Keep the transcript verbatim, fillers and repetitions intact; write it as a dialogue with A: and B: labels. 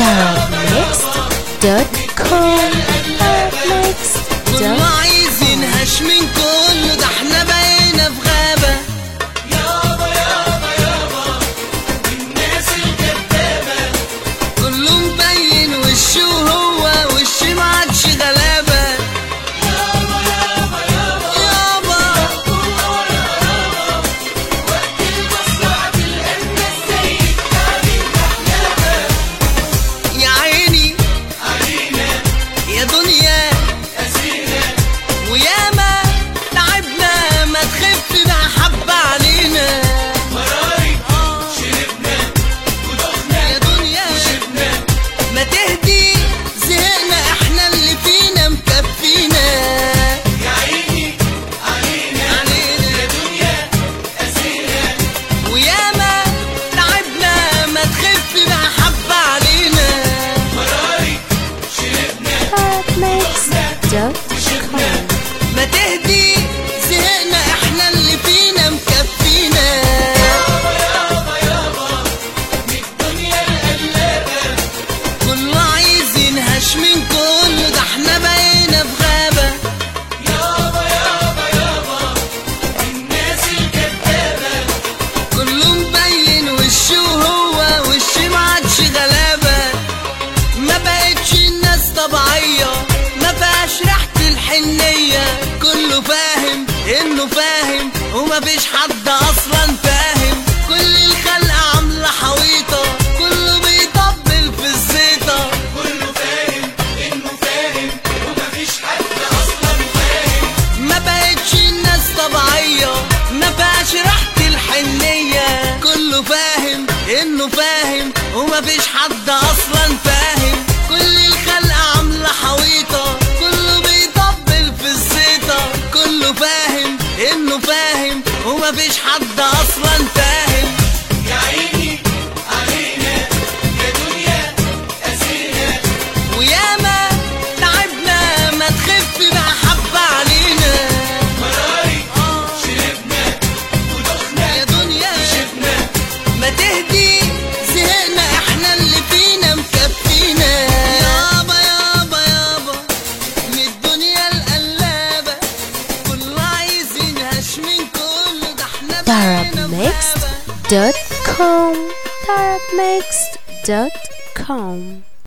A: Paramixed دوت كوم. Paramixed
B: كله عايزين هش من كله، ده احنا بقينا في غابة. يابا يابا يابا الناس الكدابة، كله مبين وشه هو وشي معادش غلابة. يابا يابا يابا يابا وقت المصلحة تلقى الناس زي التعبين محلابة. يا عيني علينا يا دنيا قاسينا، وياما تعبنا ما تخف بقى حبة علينا. مراري شربنا ودخنا يا دنيا شربنا، ما تهدي زهقنا احنا اللي فينا مكفينا. يا عيني علينا علينا يا دنيا قاسينا، وياما تعبنا ما تخف بقى حبة علينا. مراري شربنا
A: Paramixed دوت كوم.
B: ما تهدي زهقنا احنا اللي فينا مكفينا. يابا يابا يابا من الدنيا القلابة، كله عايزين هش من كله، ده احنا بقينا في غابة. يابا يابا يابا الناس الكدابة، كله مبين وشه هو وشي معادش غلابة. ما بقتش الناس طبيعية، ما بقاش ريحة الحنية، كله فاهم انه فاهم وما فيش حد اصلا فاهم. كل الخلق عاملة حويطة، كله بيطبل في الزيطة. كله فاهم انه فاهم وما فيش حد اصلا فاهم. ما بقتش الناس طبيعية، ما بقاش ريحة الحنية، كله فاهم انه فاهم وما فيش حد اصلا فاهم. كل الخلق عاملة حويطة، كله بيطبل في الزيطة. كله فاهم انه فاهم وما فيش حد اصلا فاهم. يا عيني علينا يا دنيا قاسينا، وياما تعبنا ما تخف بقى حبة علينا. مراري شربنا ودخنا يا دنيا شفنا، ما تهدي زهقنا احنا اللي فينا مكفينا. يابا يابا يابا من الدنيا القلابة، كله عايزين هش من كله، ده احنا بقينا في
A: Paramixed
B: غابة.
A: دوت كوم. Paramixed دوت كوم.